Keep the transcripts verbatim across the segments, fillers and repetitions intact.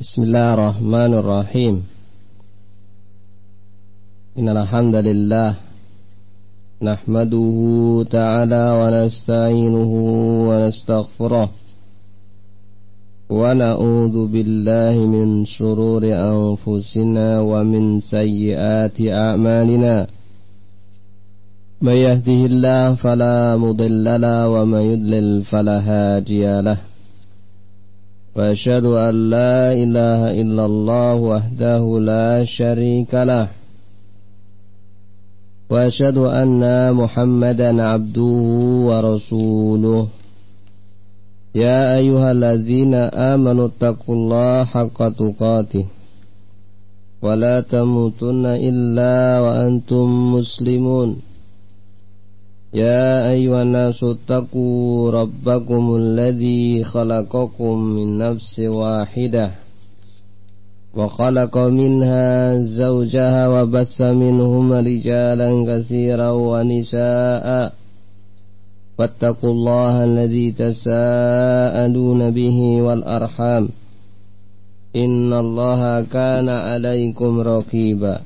Bismillahirrahmanirrahim. Innal hamdalillah nahmaduhu ta'ala wa nasta'inuhu wa nastaghfiruh wa na'udzu billahi min shururi anfusina wa min sayyiati a'malina. May yahdihillahu fala mudilla lahu wa may yudlil fala hadiya lahu. Wa asyhadu an la ilaha illallah wahdahu la syarika lah. Wa asyhadu anna Muhammadan abduhu wa rasuluh. Ya ayyuhalladzina amanu taqullaha haqqa tuqatih wa la tamutunna illa wa antum muslimun. Ya ayyuhan nasu taqu rabbakumul ladzi khalaqakum min nafsin wahidah wa khalaqa minha zawjaha wa bassa minhuma rijalan katsiran wa nisaa'a wattaqullaha alladzi tasaaluna bihi wal arham innallaha kana 'alaikum raqiba.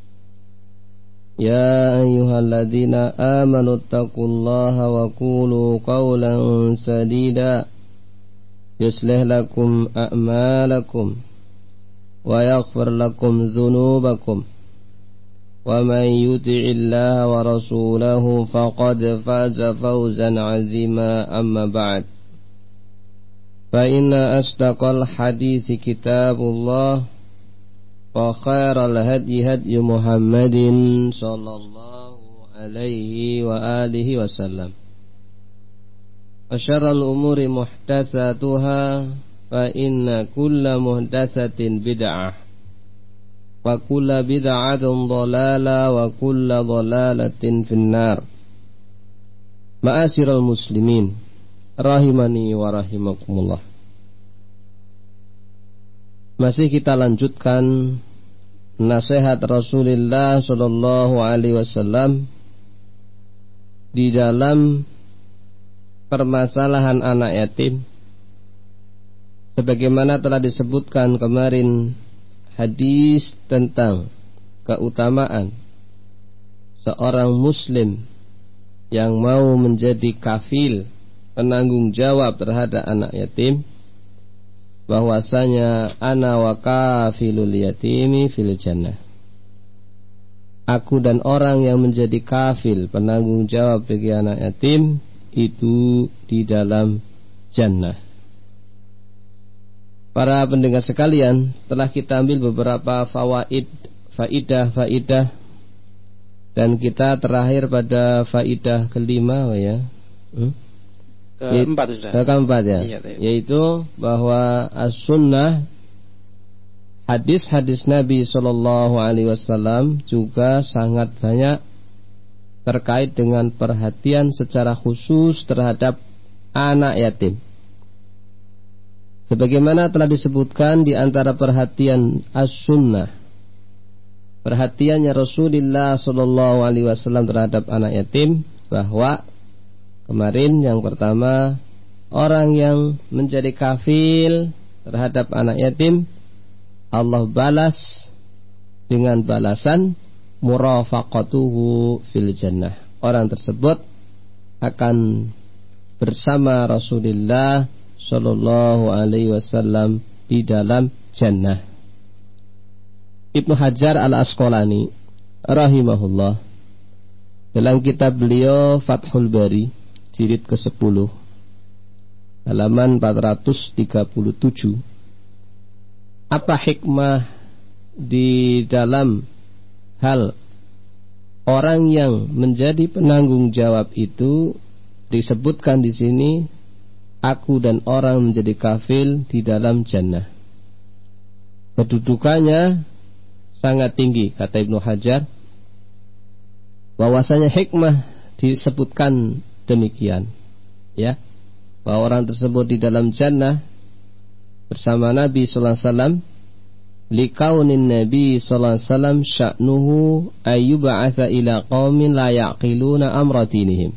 Ya ayyuhalladzina amanu taqullaha wa qulu qawlan sadida yuslih lakum a'malakum wa yaghfir lakum dhunubakum wa man yuti'illaha wa rasulahu faqad faza fawzan 'azima. Amma ba'd, fa inna asdaqal hadisi kitabullah wa khairal hadyi hadyu Muhammadin sallallahu alaihi wa alihi wasallam. Wa syarrul umuri muhdatsatuha fa inna kulla muhdatsatin bid'ah wa kulla bid'atin dhalalah wa kulla dhalalatin finnar. Ma'asyiral muslimin rahimani wa rahimakumullah. Masih kita lanjutkan nasihat Rasulullah sallallahu alaihi wasallam di dalam permasalahan anak yatim. Sebagaimana telah disebutkan kemarin hadis tentang keutamaan seorang muslim yang mau menjadi kafil, penanggung jawab terhadap anak yatim, bahwasanya ana wa kafilul yatimi fil jannah. Aku dan orang yang menjadi kafil, penanggung jawab bagi anak yatim, itu di dalam jannah. Para pendengar sekalian, telah kita ambil beberapa fawaid, faidah-faidah, dan kita terakhir pada faidah kelima, ya. Hmm? Keempat, Ustaz. Keempat, ya. Iya, yaitu bahwa as-sunnah, hadis-hadis Nabi sallallahu alaihi wasallam juga sangat banyak terkait dengan perhatian secara khusus terhadap anak yatim. Sebagaimana telah disebutkan di antara perhatian as-sunnah, perhatiannya Rasulullah sallallahu alaihi wasallam terhadap anak yatim, bahwa kemarin yang pertama, orang yang menjadi kafil terhadap anak yatim, Allah balas dengan balasan murafaqatuhu fil jannah. Orang tersebut akan bersama Rasulullah sallallahu alaihi wasallam di dalam jannah. Ibnu Hajar al-Asqalani rahimahullah dalam kitab beliau Fathul Bari jilid kesepuluh halaman empat ratus tiga puluh tujuh, apa hikmah di dalam hal orang yang menjadi penanggung jawab itu disebutkan di sini, aku dan orang menjadi kafil di dalam jannah. Kedudukannya sangat tinggi, kata Ibnu Hajar, bahwasanya hikmah disebutkan demikian, ya, bahwa orang tersebut di dalam jannah bersama Nabi sallallahu alaihi wasallam, likaunin Nabi sallallahu alaihi wasallam sya'nuhu ayyub'atsa ila qaumin la yaqiluna amra dinihim.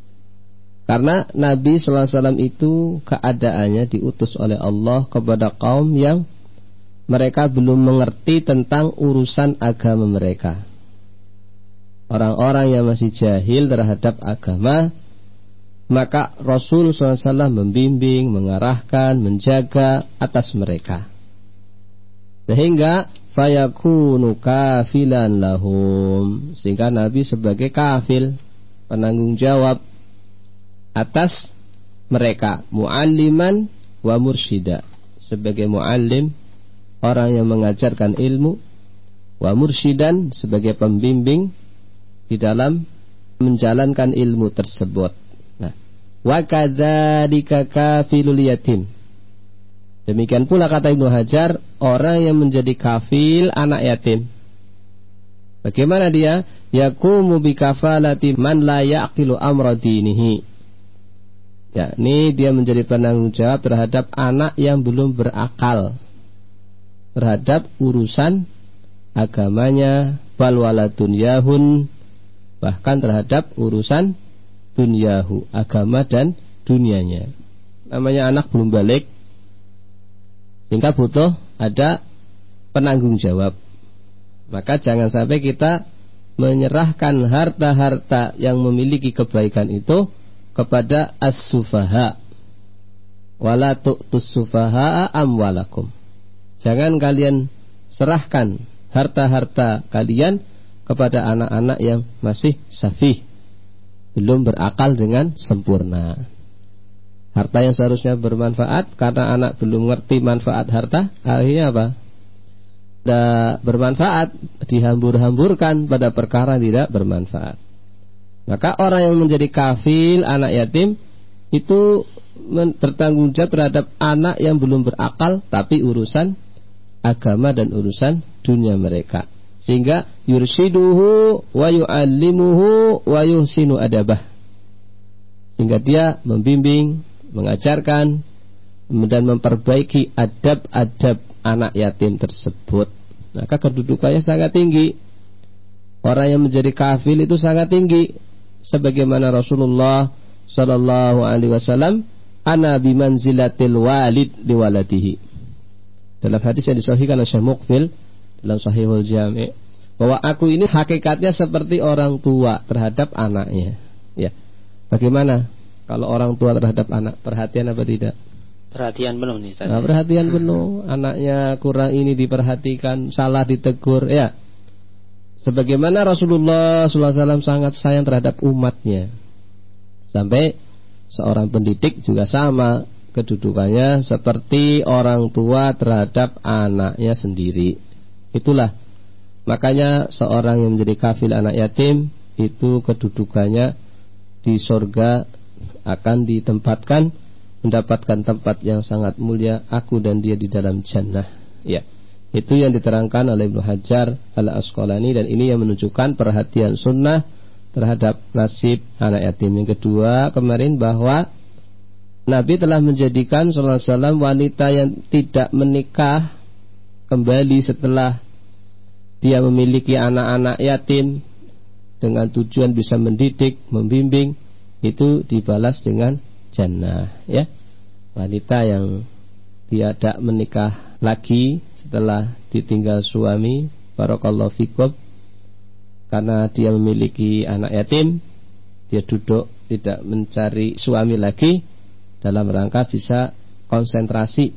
Karena Nabi sallallahu alaihi wasallam itu keadaannya diutus oleh Allah kepada kaum yang mereka belum mengerti tentang urusan agama mereka. Orang-orang yang masih jahil terhadap agama, maka Rasul shallallahu alaihi wasallam membimbing, mengarahkan, menjaga atas mereka, sehingga fayakunu kafilan lahum, sehingga Nabi sebagai kafil, penanggung jawab atas mereka, mualliman wa mursyida, sebagai muallim, orang yang mengajarkan ilmu, wa mursyidan, sebagai pembimbing di dalam menjalankan ilmu tersebut. Nah, wa kadzalika kafilul yatim. Demikian pula kata Ibnu Hajar, orang yang menjadi kafil anak yatim. Bagaimana dia? Yaqumu bi kafalati man la yaqilu amra dinihi. Yakni dia menjadi penanggung jawab terhadap anak yang belum berakal terhadap urusan agamanya, bal wala dunyahun, bahkan terhadap urusan dunyahu, agama dan dunianya. Namanya anak belum balik, sehingga butuh ada penanggung jawab. Maka jangan sampai kita menyerahkan harta-harta yang memiliki kebaikan itu kepada as-sufaha. Wala tu'tus sufaha amwalakum. Jangan kalian serahkan harta-harta kalian kepada anak-anak yang masih safih, belum berakal dengan sempurna. Harta yang seharusnya bermanfaat, karena anak belum ngerti manfaat harta, akhirnya apa? Tidak bermanfaat, dihambur-hamburkan pada perkara tidak bermanfaat. Maka orang yang menjadi kafil anak yatim itu bertanggung jawab terhadap anak yang belum berakal, tapi urusan agama dan urusan dunia mereka, sehingga yurshiduhu wa yu'allimuhu wa yuhsinu adabah, sehingga dia membimbing, mengajarkan dan memperbaiki adab-adab anak yatim tersebut. Maka kedudukannya sangat tinggi. Orang yang menjadi kafil itu sangat tinggi, sebagaimana Rasulullah sallallahu alaihi wasallam, ana bimanzilatil walid liwaladihi. Dalam hadis yang disahihkan oleh Syekh Muqbil dalam Sahihul Jami', bahwa aku ini hakikatnya seperti orang tua terhadap anaknya. Ya. Bagaimana kalau orang tua terhadap anak? Perhatian apa tidak? Perhatian penuh nih. Nah, perhatian penuh. Anaknya kurang ini diperhatikan, salah ditegur, ya. Sebagaimana Rasulullah sallallahu alaihi wasallam sangat sayang terhadap umatnya, sampai seorang pendidik juga sama kedudukannya seperti orang tua terhadap anaknya sendiri. Itulah makanya seorang yang menjadi kafil anak yatim itu kedudukannya di surga akan ditempatkan, mendapatkan tempat yang sangat mulia, aku dan dia di dalam jannah. Ya, itu yang diterangkan oleh Ibnu Hajar Al-Asqalani, dan ini yang menunjukkan perhatian sunnah terhadap nasib anak yatim. Yang kedua kemarin, bahwa Nabi telah menjadikan sallallahu alaihi wasallam wanita yang tidak menikah kembali setelah dia memiliki anak-anak yatim dengan tujuan bisa mendidik, membimbing, itu dibalas dengan jannah, ya. Wanita yang tidak menikah lagi setelah ditinggal suami, barakallahu fikum, karena dia memiliki anak yatim, dia duduk tidak mencari suami lagi dalam rangka bisa konsentrasi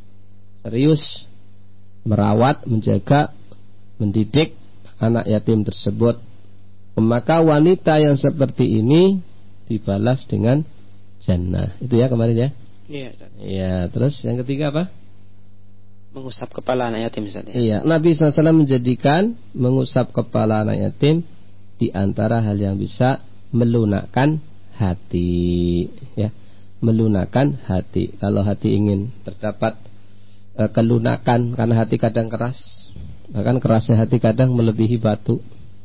serius merawat, menjaga, mendidik anak yatim tersebut. Maka wanita yang seperti ini dibalas dengan jannah. Itu ya kemarin ya. Iya. Iya. Terus yang ketiga apa? Mengusap kepala anak yatim, Ustaz. Iya. Nabi sallallahu alaihi wasallam menjadikan mengusap kepala anak yatim di antara hal yang bisa melunakkan hati, ya. Melunakkan hati. Kalau hati ingin terdapat e, kelunakan, karena hati kadang keras, bahkan kerasnya hati kadang melebihi batu.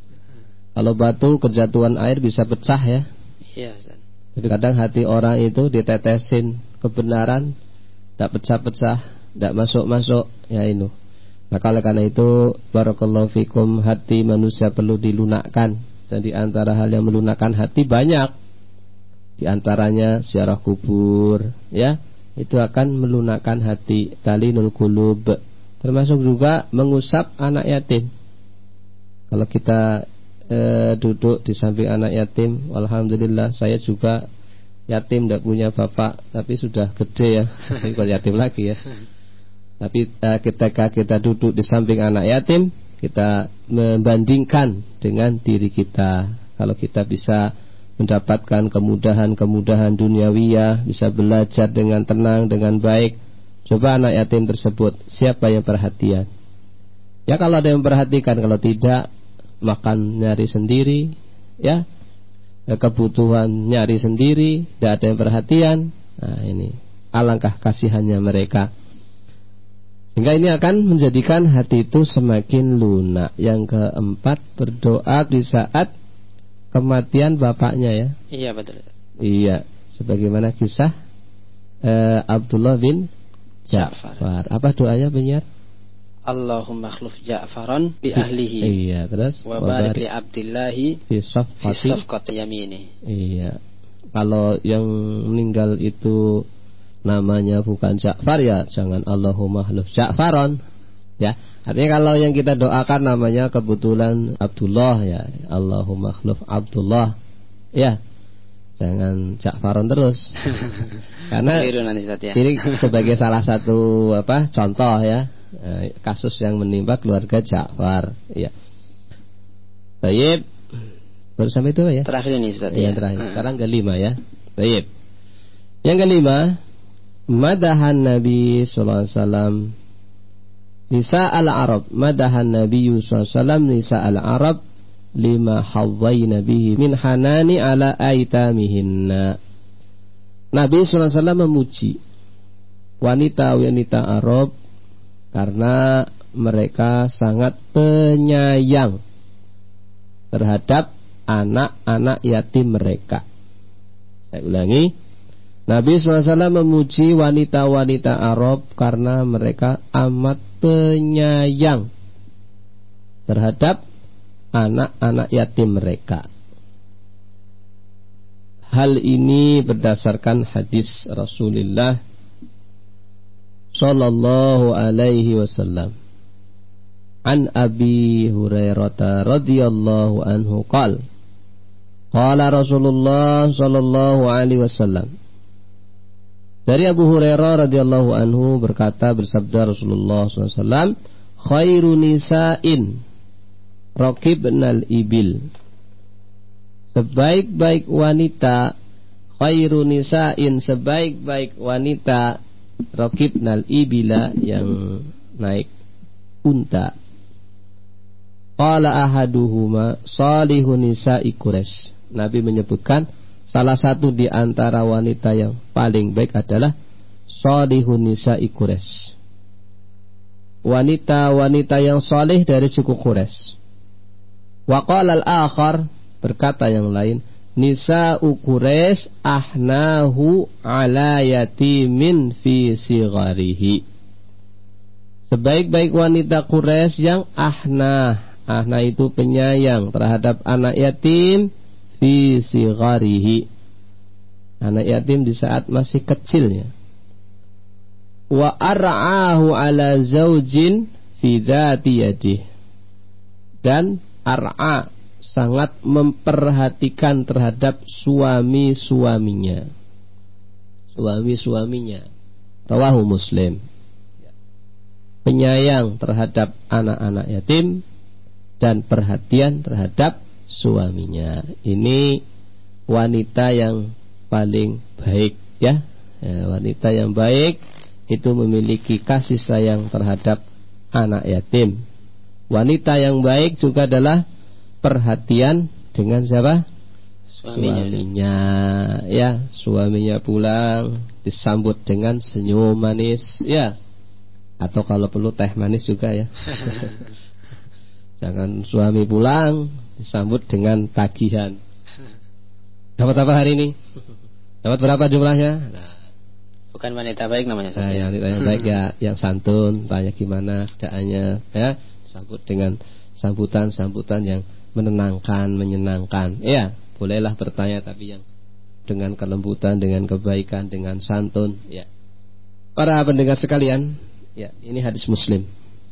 Kalau batu kejatuhan air bisa pecah, ya. Iya, Ustaz. Jadi kadang hati orang itu ditetesin kebenaran, tidak pecah-pecah, tidak masuk-masuk, ya ini. Maka oleh karena itu, barakallahu fikum, hati manusia perlu dilunakkan. Dan di antara hal yang melunakkan hati banyak. Di antaranya ziarah kubur, ya, itu akan melunakkan hati. Talinul qulub, termasuk juga mengusap anak yatim. Kalau kita e, duduk di samping anak yatim, alhamdulillah saya juga yatim, tidak punya bapak, tapi sudah gede ya, bukan yatim lagi ya. Tapi e, ketika kita duduk di samping anak yatim, kita membandingkan dengan diri kita. Kalau kita bisa mendapatkan kemudahan-kemudahan duniawiyah, bisa belajar dengan tenang, dengan baik, coba anak yatim tersebut, siapa yang perhatian? Ya kalau ada yang perhatikan, kalau tidak, makan nyari sendiri, ya, kebutuhan nyari sendiri, tidak ada yang perhatian. Nah ini, alangkah kasihannya mereka. Sehingga ini akan menjadikan hati itu semakin lunak. Yang keempat, berdoa di saat kematian bapaknya ya. Iya betul. Iya, sebagaimana kisah eh, Abdullah bin Ja'far. Ja'far. Apa doanya penyiar? Allahumma akhluf Ja'faran bi ahlihi. Iya, terus wa barik li Abdillahi fi safqati yamini. Iya. Kalau yang meninggal itu namanya bukan Ja'far, ya jangan Allahumma akhluf Ja'faran. Ya, artinya kalau yang kita doakan namanya kebetulan Abdullah, ya Allahumma akhluf Abdullah. Ya. Jangan Ja'faran terus. Karena ini sebagai salah satu apa contoh ya, kasus yang menimpa keluarga Ja'far. Ya. Baik. Baru sampai itu ya. Terakhir ini Ustaz ya. Yang terakhir. Sekarang kelima ya. Baik. Yang kelima, madahan Nabi sallallahu alaihi wasallam nisa al-Arab. Madahan Nabi sallallahu alaihi wasallam nisa al-Arab lima hawwaina bihi min hanani ala aitamihinna. Nabi sallallahu alaihi wasallam memuji wanita-wanita Arab karena mereka sangat penyayang terhadap anak-anak yatim mereka. Saya ulangi, Nabi sallallahu alaihi wasallam memuji wanita-wanita Arab karena mereka amat penyayang terhadap anak-anak yatim mereka. Hal ini berdasarkan hadis Rasulullah sallallahu alaihi wasallam. An Abi Hurairah radhiyallahu anhu qala qala Rasulullah sallallahu alaihi wasallam. Dari Abu Hurairah radhiyallahu anhu berkata, bersabda Rasulullah sallallahu alaihi wasallam, khairu nisa'in raqibnal ibil. Sebaik-baik wanita, khairu nisa'in, sebaik-baik wanita, raqibnal ibila, yang naik unta. Qala ahaduhuma salihun nisa'i Quraisy. Nabi menyebutkan salah satu di antara wanita yang paling baik adalah salihun nisa'i Quraisy. Wanita-wanita yang saleh dari suku Quraisy. Wa qala al-akhar, berkata yang lain, nisa'u Quraisy ahnahu ala yatimin fi sigharihi. Sebaik-baik wanita Quraisy yang ahna, ahna itu penyayang terhadap anak yatim fi sigharihi, anak yatim di saat masih kecilnya. Wa ar'ahu ala zaujin fi dzati yadih, dan ar'a sangat memperhatikan terhadap suami-suaminya. Suami-suaminya. Rawahu Muslim. Penyayang terhadap anak-anak yatim dan perhatian terhadap suaminya. Ini wanita yang paling baik ya. Ya, wanita yang baik itu memiliki kasih sayang terhadap anak yatim. Wanita yang baik juga adalah perhatian dengan siapa? Suaminya. Suaminya, ya, suaminya pulang disambut dengan senyum manis, ya. Atau kalau perlu teh manis juga ya. Jangan suami pulang disambut dengan tagihan. Dapat apa hari ini? Dapat berapa jumlahnya? Nah, bukan wanita baik namanya. Nah, yang wanita yang baik ya, yang santun, tanya gimana keadaannya, ya. Sambut dengan sambutan-sambutan yang menenangkan, menyenangkan. Ya, bolehlah bertanya tapi yang dengan kelembutan, dengan kebaikan, dengan santun. Ya. Para pendengar sekalian, ya, ini hadis Muslim.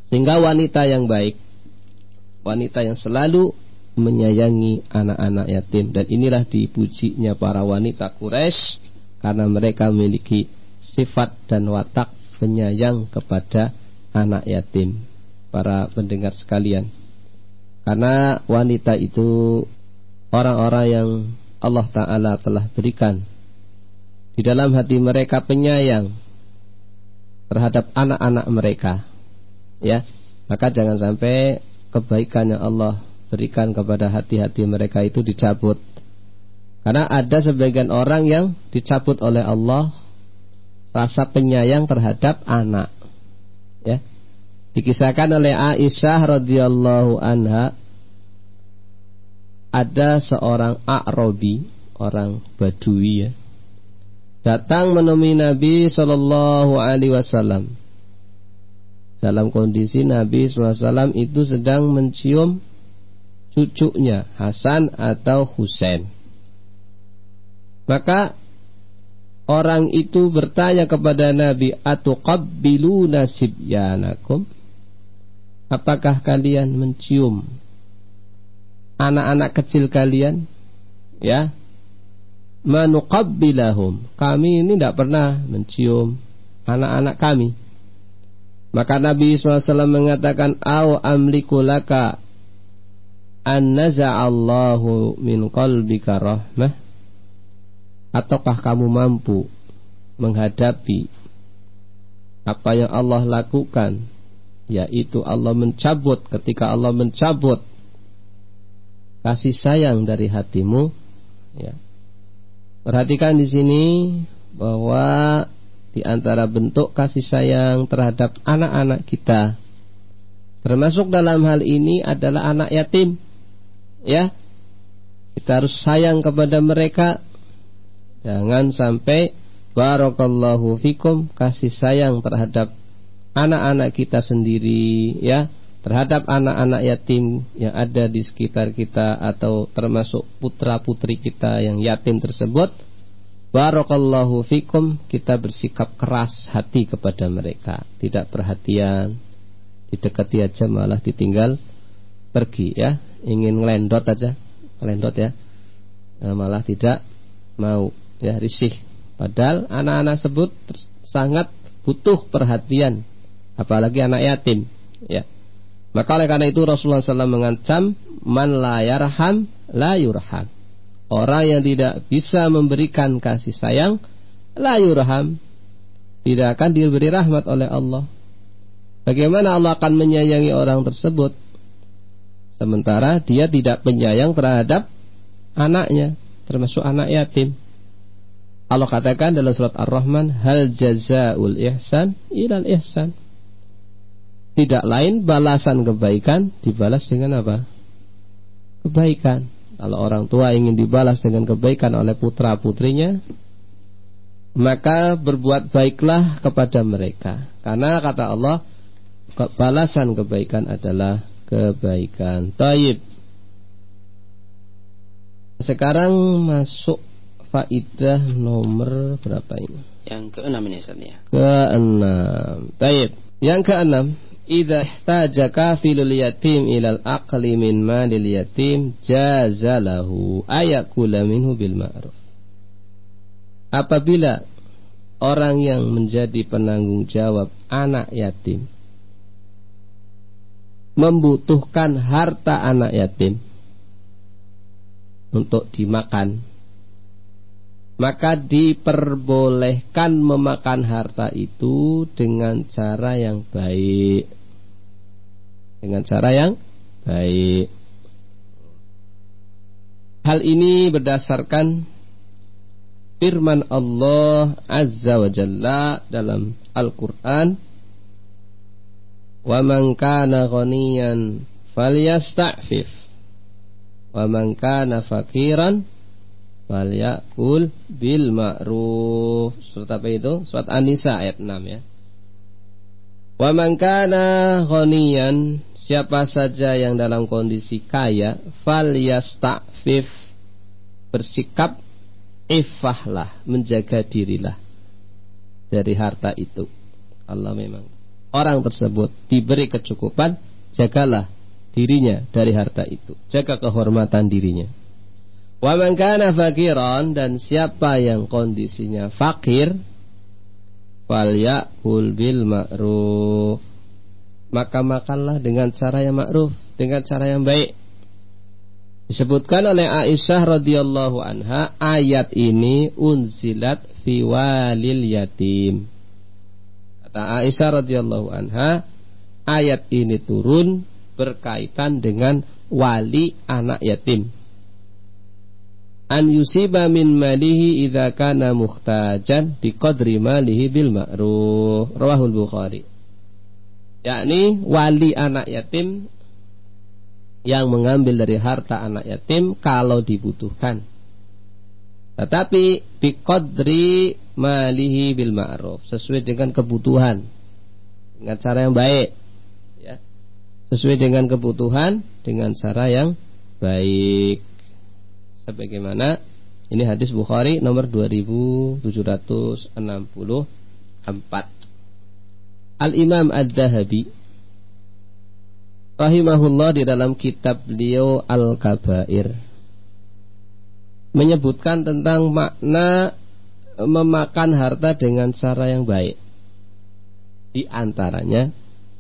Sehingga wanita yang baik, wanita yang selalu menyayangi anak-anak yatim. Dan inilah dipujinya para wanita Quraisy, karena mereka memiliki sifat dan watak penyayang kepada anak yatim. Para pendengar sekalian, karena wanita itu orang-orang yang Allah Ta'ala telah berikan di dalam hati mereka penyayang terhadap anak-anak mereka, ya. Maka jangan sampai kebaikan yang Allah berikan kepada hati-hati mereka itu dicabut. Karena ada sebagian orang yang dicabut oleh Allah rasa penyayang terhadap anak, ya. Dikisahkan oleh Aisyah radhiyallahu anha, ada seorang A'rabi, orang Badui, ya, datang menemui Nabi shallallahu alaihi wasallam dalam kondisi Nabi shallallahu alaihi wasallam itu sedang mencium cucunya Hasan atau Husain. Maka orang itu bertanya kepada Nabi, atuqabbiluna sibyanakum? Apakah kalian mencium anak-anak kecil kalian? Ya, manuqabbilahum, kami ini tidak pernah mencium anak-anak kami. Maka Nabi shallallahu alaihi wasallam mengatakan, au amliku laka an naza'allahu min qalbika rahmah, ataukah kamu mampu menghadapi apa yang Allah lakukan, yaitu Allah mencabut, ketika Allah mencabut kasih sayang dari hatimu, ya. Perhatikan di sini bahwa di antara bentuk kasih sayang terhadap anak-anak kita, termasuk dalam hal ini adalah anak yatim, ya. Kita harus sayang kepada mereka. Jangan sampai barakallahu fikum kasih sayang terhadap anak-anak kita sendiri, ya, terhadap anak-anak yatim yang ada di sekitar kita, atau termasuk putra-putri kita yang yatim tersebut. Barakallahu fikum, kita bersikap keras hati kepada mereka, tidak perhatian, didekati aja malah ditinggal pergi, ya, ingin ngelendot aja, ngelendot, ya, malah tidak mau, ya, risih. Padahal anak-anak tersebut sangat butuh perhatian, apalagi anak yatim, ya. Maka oleh karena itu Rasulullah shallallahu alaihi wasallam mengancam, man la yarham la yurham. Orang yang tidak bisa memberikan kasih sayang, la yurham, tidak akan diberi rahmat oleh Allah. Bagaimana Allah akan menyayangi orang tersebut sementara dia tidak penyayang terhadap anaknya, termasuk anak yatim? Allah katakan dalam surat Ar-Rahman, hal jazaul ihsan ilal ihsan. Tidak lain balasan kebaikan dibalas dengan apa? Kebaikan. Kalau orang tua ingin dibalas dengan kebaikan oleh putra-putrinya, maka berbuat baiklah kepada mereka. Karena kata Allah, balasan kebaikan adalah kebaikan. Taib. Sekarang masuk faidah nomor berapa ini? Yang keenam ini, Ustaz, ya. Keenam. Taib. Yang keenam, idza ihtaja kafilul yatim ilal aqli min malil yatim jazalahu ayakula minhu bil ma'ruf. Apabila orang yang menjadi penanggung jawab anak yatim membutuhkan harta anak yatim untuk dimakan, maka diperbolehkan memakan harta itu dengan cara yang baik. Dengan cara yang baik. Hal ini berdasarkan firman Allah Azza wa Jalla dalam Al-Quran, wa man kana ghaniyan falyasta'fif wa man kana fakiran falyakul bil ma'ruf. Surat apa itu? Surat An-Nisa ayat enam, ya. Wa man kana ghaniyan, siapa saja yang dalam kondisi kaya, falyasta'fif, bersikap iffahlah, menjaga dirilah dari harta itu. Allah memang orang tersebut diberi kecukupan, jagalah dirinya dari harta itu, jaga kehormatan dirinya. Wa man kana fakiran, dan siapa yang kondisinya fakir, falyakul bil ma'ruf, maka makanlah dengan cara yang ma'ruf, dengan cara yang baik. Disebutkan oleh Aisyah radhiyallahu anha, ayat ini unzilat fi walil yatim. Kata Aisyah radhiyallahu anha, ayat ini turun berkaitan dengan wali anak yatim. An yusiba min malihi idza kana muhtajan biqadri malihi bil ma'ruf. Rawahul Bukhari. Yakni wali anak yatim yang mengambil dari harta anak yatim kalau dibutuhkan, tetapi biqadri malihi bil ma'ruf, sesuai dengan kebutuhan, dengan cara yang baik, ya. Sesuai dengan kebutuhan dengan cara yang baik. Sebagaimana ini hadis Bukhari nomor dua ribu tujuh ratus enam puluh empat. Al-Imam Ad-Dhahabi rahimahullah di dalam kitab beliau Al-Kabair menyebutkan tentang makna memakan harta dengan cara yang baik. Di antaranya,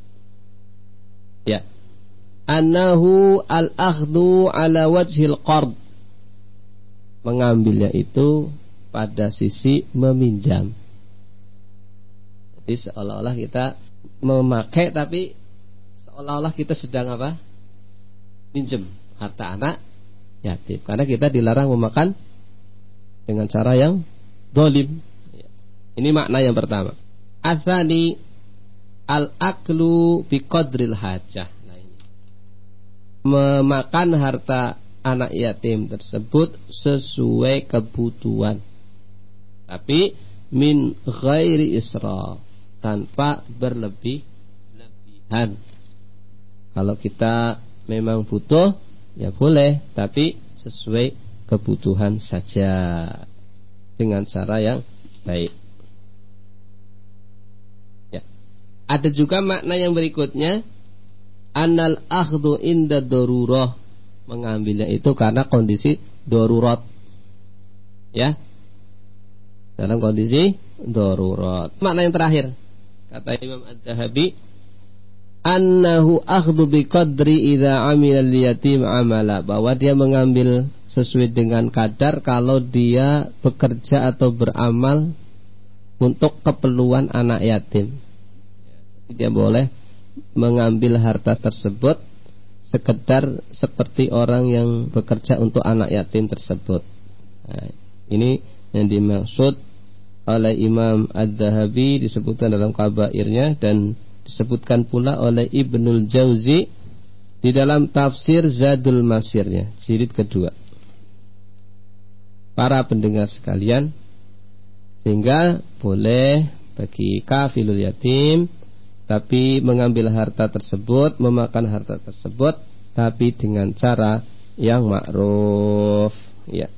ya, annahu al-akhdhu ala wajhil qard, mengambilnya itu pada sisi meminjam. Jadi seolah-olah kita memakai, tapi seolah-olah kita sedang apa? Minjem harta anak yatim. Karena kita dilarang memakan dengan cara yang dolim. Ini makna yang pertama. Atsani al-aklu biqadril hajah. Nah, ini. Memakan harta anak yatim tersebut sesuai kebutuhan, tapi min ghairi israf, tanpa berlebih-lebihan. Kalau kita memang butuh, ya boleh, tapi sesuai kebutuhan saja, dengan cara yang baik. Ya. Ada juga makna yang berikutnya, annal akhdhu inda darurah, mengambilnya itu karena kondisi darurat, ya, dalam kondisi darurat. Makna yang terakhir, kata Imam Ad-Dhahabi, annahu akhdhu biqadri idza amila al-yatim amala, bahwa dia mengambil sesuai dengan kadar kalau dia bekerja atau beramal untuk keperluan anak yatim. Jadi dia boleh mengambil harta tersebut sekedar seperti orang yang bekerja untuk anak yatim tersebut. Nah, ini yang dimaksud oleh Imam Ad-Dhahabi, disebutkan dalam kabairnya, dan disebutkan pula oleh Ibnul Jauzi di dalam tafsir Zadul Masirnya, jilid kedua. Para pendengar sekalian, sehingga boleh bagi kafilul yatim, tapi mengambil harta tersebut, memakan harta tersebut, tapi dengan cara yang ma'ruf, ya.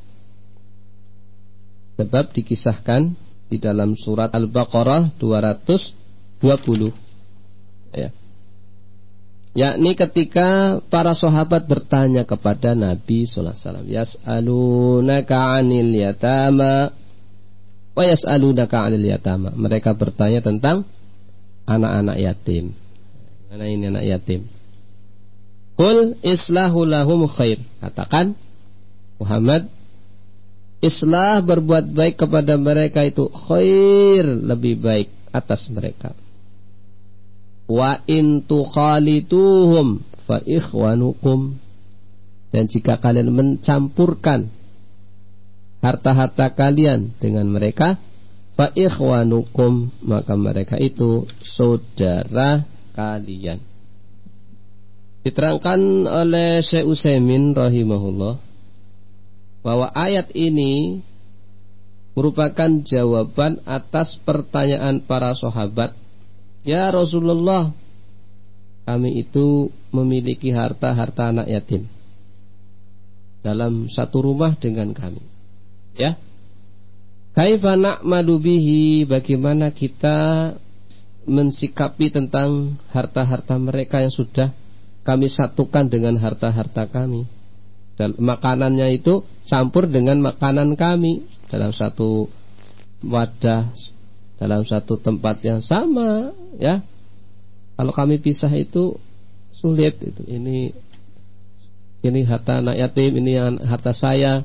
Sebab dikisahkan di dalam surat Al-Baqarah dua ratus dua puluh, ya, yakni ketika para sahabat bertanya kepada Nabi sallallahu alaihi wasallam, yas'alunaka 'anil yatama wa yas'alunaka 'anil yatama, mereka bertanya tentang anak-anak yatim. Mana ini anak yatim? Qul islahu lahum khair, katakan Muhammad, islah, berbuat baik kepada mereka itu khair, lebih baik atas mereka. Wa in tuqalituhum fa ikhwanukum, dan jika kalian mencampurkan harta-harta kalian dengan mereka, fa ikhwanukum, maka mereka itu saudara kalian. Diterangkan oleh Syekh Utsaimin rahimahullah bahwa ayat ini merupakan jawaban atas pertanyaan para sahabat, ya Rasulullah, kami itu memiliki harta-harta anak yatim dalam satu rumah dengan kami, ya. Kaifa na'malu bihi, bagaimana kita mensikapi tentang harta-harta mereka yang sudah kami satukan dengan harta-harta kami. Dan makanannya itu campur dengan makanan kami dalam satu wadah, dalam satu tempat yang sama, ya. Kalau kami pisah itu sulit itu. Ini ini harta anak yatim, ini harta saya.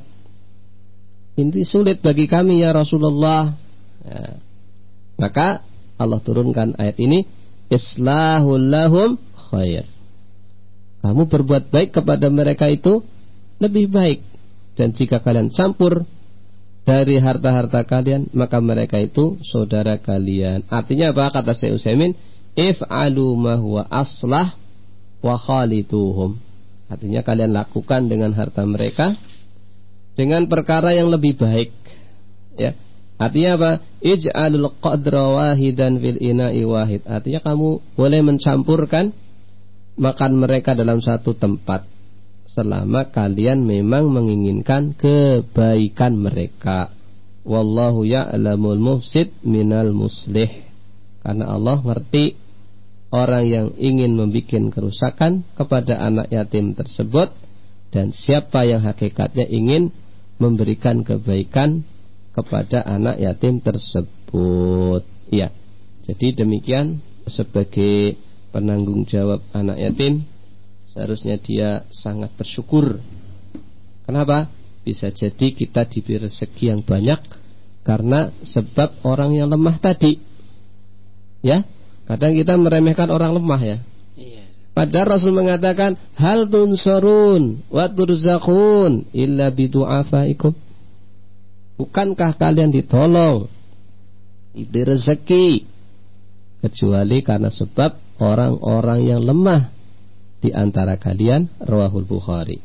Ini sulit bagi kami ya Rasulullah. Ya. Maka Allah turunkan ayat ini, islahul lahum khair. Kamu berbuat baik kepada mereka itu lebih baik. Dan jika kalian campur dari harta-harta kalian, maka mereka itu saudara kalian. Artinya apa? Kata Syekh Utsaimin, if'alu ma huwa aslah wa khalituhum. Artinya kalian lakukan dengan harta mereka dengan perkara yang lebih baik, ya. Artinya apa? Ij'alul qadra wahidan fil ina'i wahid. Artinya kamu boleh mencampurkan makan mereka dalam satu tempat selama kalian memang menginginkan kebaikan mereka. Wallahu ya'lamul mufsid minal muslih. Karena Allah ngerti orang yang ingin membuat kerusakan kepada anak yatim tersebut, dan siapa yang hakikatnya ingin memberikan kebaikan kepada anak yatim tersebut. Ya. Jadi demikian, sebagai penanggung jawab anak yatim seharusnya dia sangat bersyukur. Kenapa? Bisa jadi kita diberi rezeki yang banyak karena sebab orang yang lemah tadi. Ya. Kadang kita meremehkan orang lemah, ya. Padahal Rasul mengatakan, hal tunsarun wa turzaqun illa bidu'afaikum. Bukankah kalian ditolong, diberi rezeki, kecuali karena sebab orang-orang yang lemah di antara kalian. Rawahul Bukhari.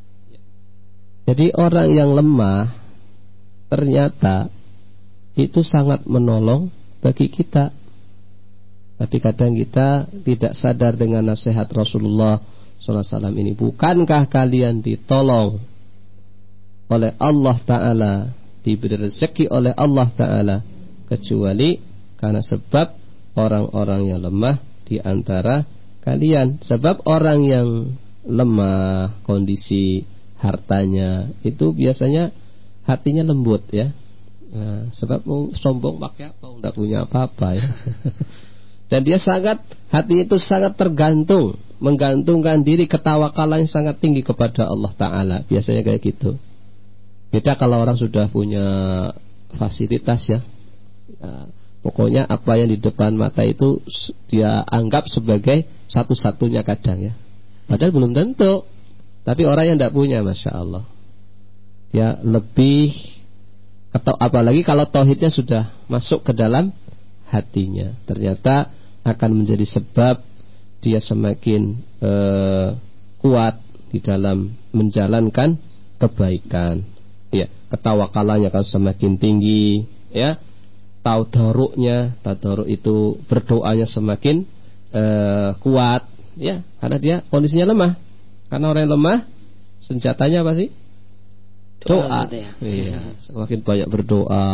Jadi orang yang lemah ternyata itu sangat menolong bagi kita. Tapi kadang kita tidak sadar dengan nasihat Rasulullah shallallahu alaihi wasallam ini. Bukankah kalian ditolong oleh Allah Ta'ala, diberi rezeki oleh Allah Ta'ala, kecuali karena sebab orang-orang yang lemah di antara kalian. Sebab orang yang lemah kondisi hartanya itu biasanya hatinya lembut, ya. Nah, sebab mau sombong pakai apa? Tidak punya apa-apa, ya. Dan dia sangat, hati itu sangat tergantung, menggantungkan diri, ketawakalan yang sangat tinggi kepada Allah Ta'ala. Biasanya kayak gitu. Beda kalau orang sudah punya fasilitas, ya, ya, pokoknya apa yang di depan mata itu dia anggap sebagai satu-satunya kadang, ya. Padahal belum tentu. Tapi orang yang tidak punya, Masya Allah, dia lebih, apalagi kalau tauhidnya sudah masuk ke dalam hatinya, ternyata akan menjadi sebab dia semakin eh, kuat di dalam menjalankan kebaikan, ya. Ketawakalannya akan semakin tinggi, ya. Tadaruknya, tadaruk itu berdoanya semakin eh, kuat, ya, karena dia kondisinya lemah. Karena orang yang lemah senjatanya apa sih? Doa, doa. Iya, semakin banyak berdoa.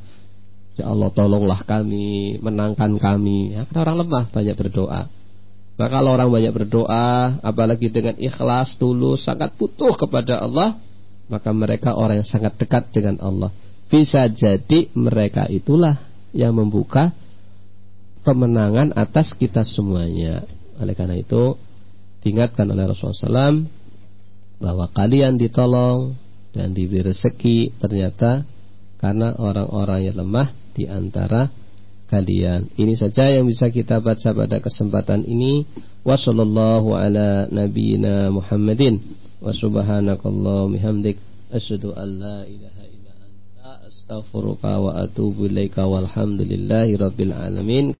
Ya Allah, tolonglah kami, menangkan kami, ya, karena orang lemah banyak berdoa. Maka kalau orang banyak berdoa, apalagi dengan ikhlas, tulus, sangat butuh kepada Allah, maka mereka orang yang sangat dekat dengan Allah. Bisa jadi mereka itulah yang membuka kemenangan atas kita semuanya. Oleh karena itu, diingatkan oleh Rasulullah shallallahu alaihi wasallam bahwa kalian ditolong dan diberi rezeki ternyata karena orang-orang yang lemah di antara kalian. Ini saja yang bisa kita baca pada kesempatan ini. Wa sallallahu ala nabiyyina Muhammadin wa subhanakallahumma bihamdik asyhadu an la ilaha illa anta astaghfiruka wa atubu ilaika walhamdulillahi rabbil alamin.